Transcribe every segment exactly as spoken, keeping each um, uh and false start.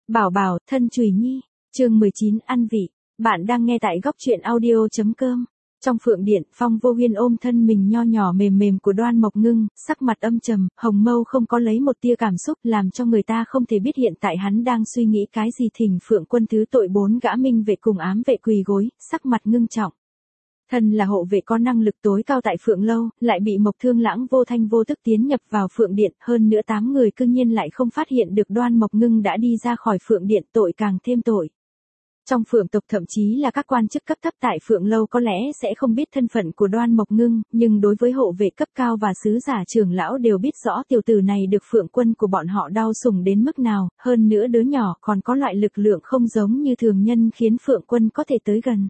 Bảo bảo, thân chùy nhi, chương mười chín ăn vị. Bạn đang nghe tại góc truyện audio.com. Trong phượng điện, Phong Vô Huyên ôm thân mình nho nhỏ mềm mềm của Đoan Mộc Ngưng, sắc mặt âm trầm, hồng mâu không có lấy một tia cảm xúc, làm cho người ta không thể biết hiện tại hắn đang suy nghĩ cái gì. Thỉnh Phượng Quân thứ tội bốn gã minh vệ cùng ám vệ quỳ gối, sắc mặt ngưng trọng. Thân là hộ vệ có năng lực tối cao tại Phượng Lâu, lại bị Mộc Thương Lãng vô thanh vô tức tiến nhập vào Phượng Điện, hơn nữa tám người cư nhiên lại không phát hiện được Đoan Mộc Ngưng đã đi ra khỏi Phượng Điện, tội càng thêm tội. Trong Phượng tộc thậm chí là các quan chức cấp thấp tại Phượng Lâu có lẽ sẽ không biết thân phận của Đoan Mộc Ngưng, nhưng đối với hộ vệ cấp cao và sứ giả trưởng lão đều biết rõ tiểu tử này được Phượng Quân của bọn họ đau sủng đến mức nào, hơn nữa đứa nhỏ còn có loại lực lượng không giống như thường nhân khiến Phượng Quân có thể tới gần.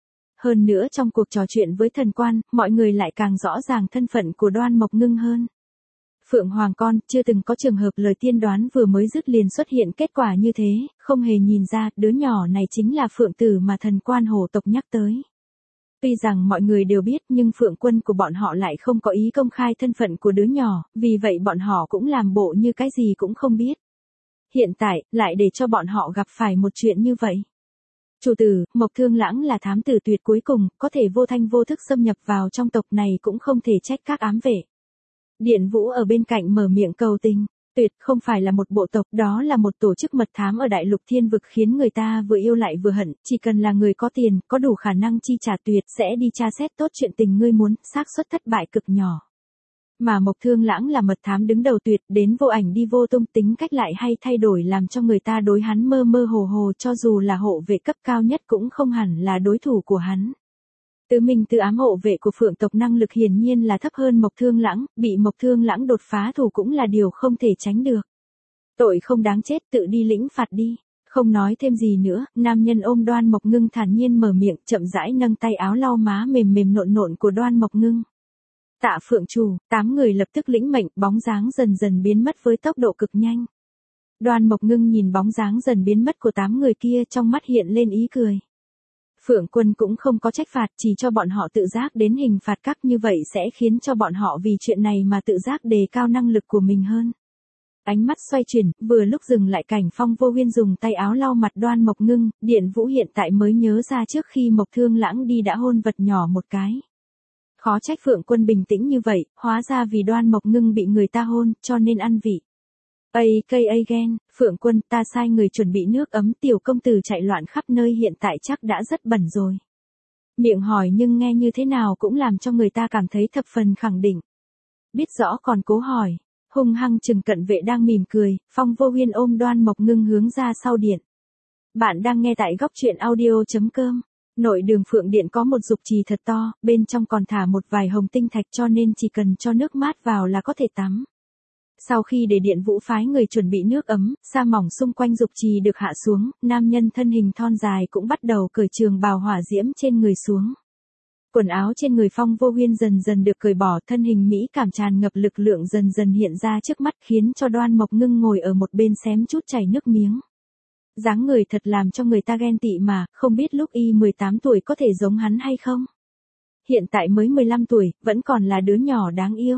Hơn nữa trong cuộc trò chuyện với thần quan, mọi người lại càng rõ ràng thân phận của Đoan Mộc Ngưng hơn. Phượng Hoàng con, chưa từng có trường hợp lời tiên đoán vừa mới dứt liền xuất hiện kết quả như thế, không hề nhìn ra, đứa nhỏ này chính là Phượng tử mà thần quan hổ tộc nhắc tới. Tuy rằng mọi người đều biết nhưng Phượng Quân của bọn họ lại không có ý công khai thân phận của đứa nhỏ, vì vậy bọn họ cũng làm bộ như cái gì cũng không biết. Hiện tại, lại để cho bọn họ gặp phải một chuyện như vậy. Chủ tử, Mộc Thương Lãng là thám tử tuyệt cuối cùng, có thể vô thanh vô thức xâm nhập vào trong tộc này cũng không thể trách các ám vệ. Điện Vũ ở bên cạnh mở miệng cầu tình, tuyệt không phải là một bộ tộc, đó là một tổ chức mật thám ở đại lục thiên vực khiến người ta vừa yêu lại vừa hận, chỉ cần là người có tiền, có đủ khả năng chi trả tuyệt sẽ đi tra xét tốt chuyện tình ngươi muốn, xác suất thất bại cực nhỏ. Mà Mộc Thương Lãng là mật thám đứng đầu tuyệt, đến vô ảnh đi vô tung, tính cách lại hay thay đổi làm cho người ta đối hắn mơ mơ hồ hồ, cho dù là hộ vệ cấp cao nhất cũng không hẳn là đối thủ của hắn. Tứ minh tứ ám hộ vệ của Phượng tộc năng lực hiển nhiên là thấp hơn Mộc Thương Lãng, bị Mộc Thương Lãng đột phá thủ cũng là điều không thể tránh được. Tội không đáng chết, tự đi lĩnh phạt đi. Không nói thêm gì nữa, nam nhân ôm Đoan Mộc Ngưng thản nhiên mở miệng, chậm rãi nâng tay áo lau má mềm mềm nộn nộn của Đoan Mộc Ngưng. Tạ Phượng chủ, tám người lập tức lĩnh mệnh, bóng dáng dần dần biến mất với tốc độ cực nhanh. Đoan Mộc Ngưng nhìn bóng dáng dần biến mất của tám người kia, trong mắt hiện lên ý cười. Phượng Quân cũng không có trách phạt, chỉ cho bọn họ tự giác đến hình phạt các, như vậy sẽ khiến cho bọn họ vì chuyện này mà tự giác đề cao năng lực của mình hơn. Ánh mắt xoay chuyển, vừa lúc dừng lại cảnh Phong Vô Huyên dùng tay áo lau mặt Đoan Mộc Ngưng, Điện Vũ hiện tại mới nhớ ra trước khi Mộc Thương Lãng đi đã hôn vật nhỏ một cái. Khó trách Phượng Quân bình tĩnh như vậy, hóa ra vì Đoan Mộc Ngưng bị người ta hôn, cho nên ăn vị. A K A ghen, Phượng Quân, ta sai người chuẩn bị nước ấm, tiểu công tử chạy loạn khắp nơi hiện tại chắc đã rất bẩn rồi. Miệng hỏi nhưng nghe như thế nào cũng làm cho người ta cảm thấy thập phần khẳng định. Biết rõ còn cố hỏi, hung hăng chừng cận vệ đang mỉm cười, Phong Vô Huyên ôm Đoan Mộc Ngưng hướng ra sau điện. Bạn đang nghe tại góc truyện audio.com. Nội đường Phượng Điện có một dục trì thật to, bên trong còn thả một vài hồng tinh thạch cho nên chỉ cần cho nước mát vào là có thể tắm. Sau khi để Điện Vũ phái người chuẩn bị nước ấm, sa mỏng xung quanh dục trì được hạ xuống, nam nhân thân hình thon dài cũng bắt đầu cởi trường bào hỏa diễm trên người xuống. Quần áo trên người Phong Vô Huyên dần dần được cởi bỏ, thân hình mỹ cảm tràn ngập lực lượng dần dần hiện ra trước mắt khiến cho Đoan Mộc Ngưng ngồi ở một bên xém chút chảy nước miếng. Dáng người thật làm cho người ta ghen tị mà, không biết lúc y mười tám tuổi có thể giống hắn hay không? Hiện tại mới mười lăm tuổi, vẫn còn là đứa nhỏ đáng yêu.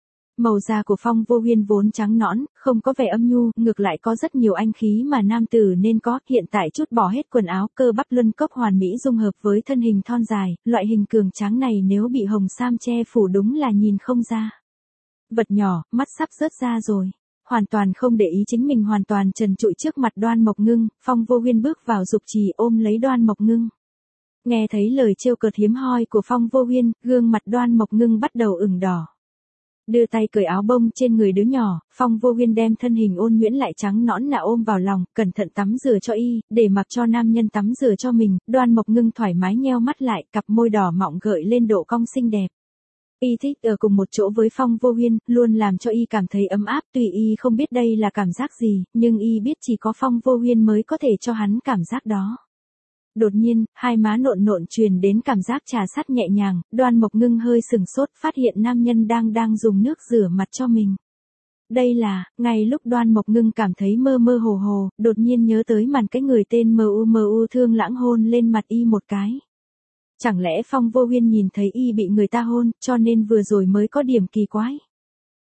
Màu da của Phong Vô Huyên vốn trắng nõn, không có vẻ âm nhu, ngược lại có rất nhiều anh khí mà nam tử nên có, hiện tại chút bỏ hết quần áo, cơ bắp luân cốc hoàn mỹ dung hợp với thân hình thon dài, loại hình cường tráng này nếu bị hồng sam che phủ đúng là nhìn không ra. Vật nhỏ, mắt sắp rớt ra rồi. Hoàn toàn không để ý chính mình hoàn toàn trần trụi trước mặt Đoan Mộc Ngưng, Phong Vô Huyên bước vào dục trì ôm lấy Đoan Mộc Ngưng. Nghe thấy lời trêu cợt hiếm hoi của Phong Vô Huyên, gương mặt Đoan Mộc Ngưng bắt đầu ửng đỏ. Đưa tay cởi áo bông trên người đứa nhỏ, Phong Vô Huyên đem thân hình ôn nhuyễn lại trắng nõn nà ôm vào lòng, cẩn thận tắm rửa cho y, để mặc cho nam nhân tắm rửa cho mình, Đoan Mộc Ngưng thoải mái nheo mắt lại, cặp môi đỏ mọng gợi lên độ cong xinh đẹp. Y thích ở cùng một chỗ với Phong Vô Huyên, luôn làm cho y cảm thấy ấm áp, tuy y không biết đây là cảm giác gì, nhưng y biết chỉ có Phong Vô Huyên mới có thể cho hắn cảm giác đó. Đột nhiên, hai má nộn nộn truyền đến cảm giác trà sát nhẹ nhàng, Đoan Mộc Ngưng hơi sừng sốt, phát hiện nam nhân đang đang dùng nước rửa mặt cho mình. Đây là, ngay lúc Đoan Mộc Ngưng cảm thấy mơ mơ hồ hồ, đột nhiên nhớ tới màn cái người tên Mu Mu Thương Lãng hôn lên mặt y một cái. Chẳng lẽ Phong Vô Huyên nhìn thấy y bị người ta hôn, cho nên vừa rồi mới có điểm kỳ quái.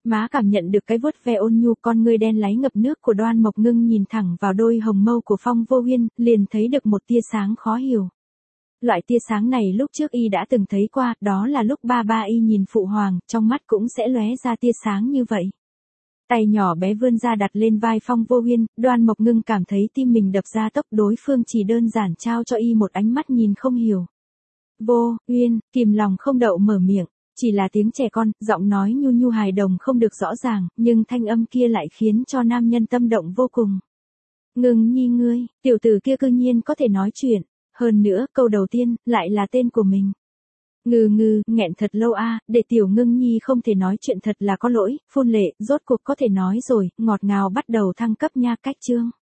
Má cảm nhận được cái vuốt ve ôn nhu, con ngươi đen láy ngập nước của Đoan Mộc Ngưng nhìn thẳng vào đôi hồng mâu của Phong Vô Huyên, liền thấy được một tia sáng khó hiểu. Loại tia sáng này lúc trước y đã từng thấy qua, đó là lúc ba ba y nhìn phụ hoàng, trong mắt cũng sẽ lóe ra tia sáng như vậy. Tay nhỏ bé vươn ra đặt lên vai Phong Vô Huyên, Đoan Mộc Ngưng cảm thấy tim mình đập ra tốc, đối phương chỉ đơn giản trao cho y một ánh mắt nhìn không hiểu. Vô Huyên, kìm lòng không đậu mở miệng, chỉ là tiếng trẻ con, giọng nói nhu nhu hài đồng không được rõ ràng, nhưng thanh âm kia lại khiến cho nam nhân tâm động vô cùng. Ngưng nhi ngươi, tiểu tử kia cư nhiên có thể nói chuyện, hơn nữa, câu đầu tiên, lại là tên của mình. Ngừ ngừ, nghẹn thật lâu a, để tiểu Ngưng nhi không thể nói chuyện thật là có lỗi, phun lệ, rốt cuộc có thể nói rồi, ngọt ngào bắt đầu thăng cấp nha. Cách chương